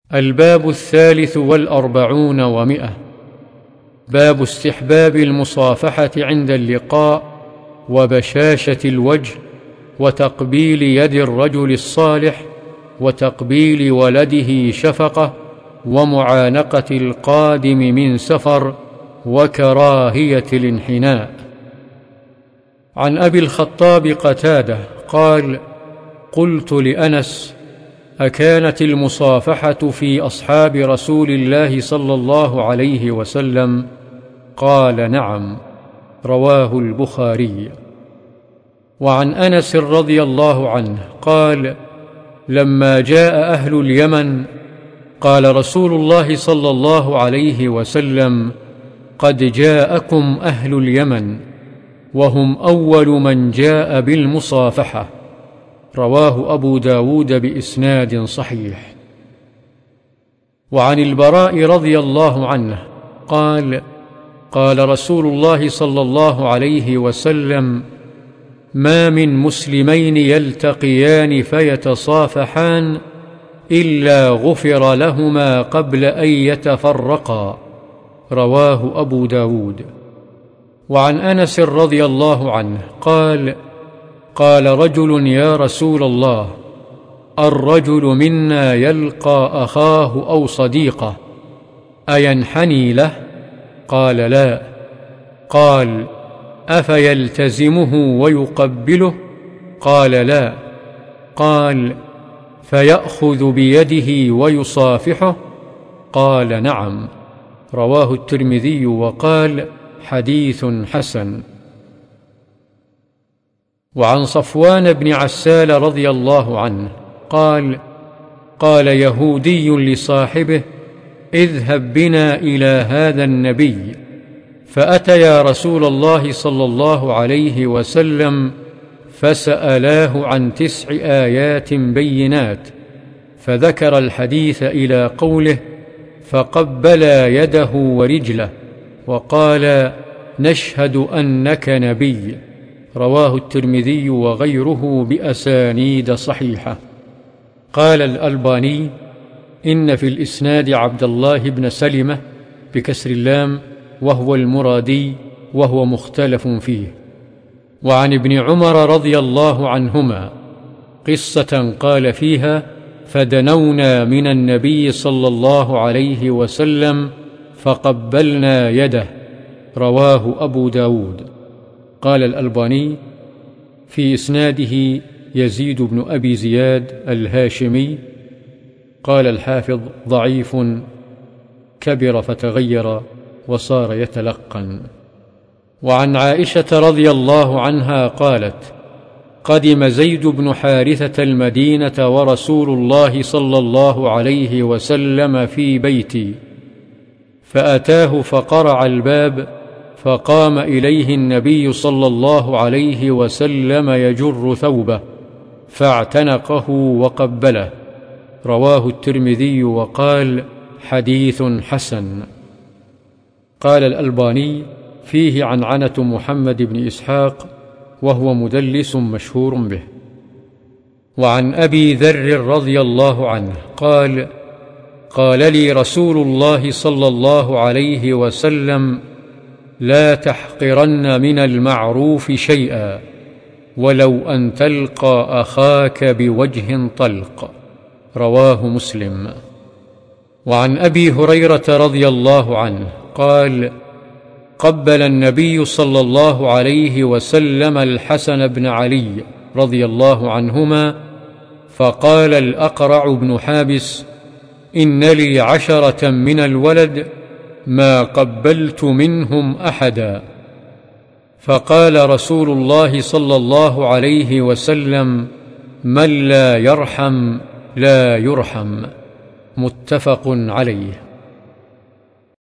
الباب 43 و100. باب استحباب المصافحة عند اللقاء وبشاشة الوجه وتقبيل يد الرجل الصالح وتقبيل ولده شفقة ومعانقة القادم من سفر وكراهية الانحناء. عن أبي الخطاب قتادة قال: قلت لأنس: أكانت المصافحة في أصحاب رسول الله صلى الله عليه وسلم؟ قال: نعم. رواه البخاري. وعن أنس رضي الله عنه قال: لما جاء أهل اليمن قال رسول الله صلى الله عليه وسلم: قد جاءكم أهل اليمن وهم أول من جاء بالمصافحة. رواه أبو داود بإسناد صحيح. وعن البراء رضي الله عنه قال: قال رسول الله صلى الله عليه وسلم: ما من مسلمين يلتقيان فيتصافحان إلا غفر لهما قبل أن يتفرقا. رواه أبو داود. وعن أنس رضي الله عنه قال: قال رجل: يا رسول الله، الرجل منا يلقى أخاه أو صديقه أينحني له؟ قال: لا. قال: أفيلتزمه ويقبله؟ قال: لا. قال: فيأخذ بيده ويصافحه؟ قال: نعم. رواه الترمذي وقال: حديث حسن. وعن صفوان بن عسال رضي الله عنه قال: قال يهودي لصاحبه: اذهب بنا إلى هذا النبي. فأتيا رسول الله صلى الله عليه وسلم فسألاه عن 9 آيات بينات، فذكر الحديث إلى قوله: فقبلا يده ورجله وقال: نشهد أنك نبي. رواه الترمذي وغيره بأسانيد صحيحة. قال الألباني: إن في الإسناد عبد الله بن سلمة بكسر اللام وهو المرادي وهو مختلف فيه. وعن ابن عمر رضي الله عنهما قصة قال فيها: فدنونا من النبي صلى الله عليه وسلم فقبلنا يده. رواه أبو داود. قال الألباني: في إسناده يزيد بن أبي زياد الهاشمي. قال الحافظ: ضعيف، كبر فتغير وصار يتلقن. وعن عائشة رضي الله عنها قالت: قدم زيد بن حارثة المدينة ورسول الله صلى الله عليه وسلم في بيتي، فأتاه فقرع الباب، فقام إليه النبي صلى الله عليه وسلم يجر ثوبه، فاعتنقه وقبله. رواه الترمذي وقال: حديث حسن. قال الألباني: فيه عنعنة محمد بن إسحاق وهو مدلس مشهور به. وعن أبي ذر رضي الله عنه قال: قال لي رسول الله صلى الله عليه وسلم: لا تحقرن من المعروف شيئا ولو أن تلقى أخاك بوجه طلق. رواه مسلم. وعن أبي هريرة رضي الله عنه قال: قبل النبي صلى الله عليه وسلم الحسن بن علي رضي الله عنهما، فقال الأقرع بن حابس: إن لي 10 من الولد ما قبلت منهم أحدا. فقال رسول الله صلى الله عليه وسلم: من لا يرحم لا يرحم. متفق عليه.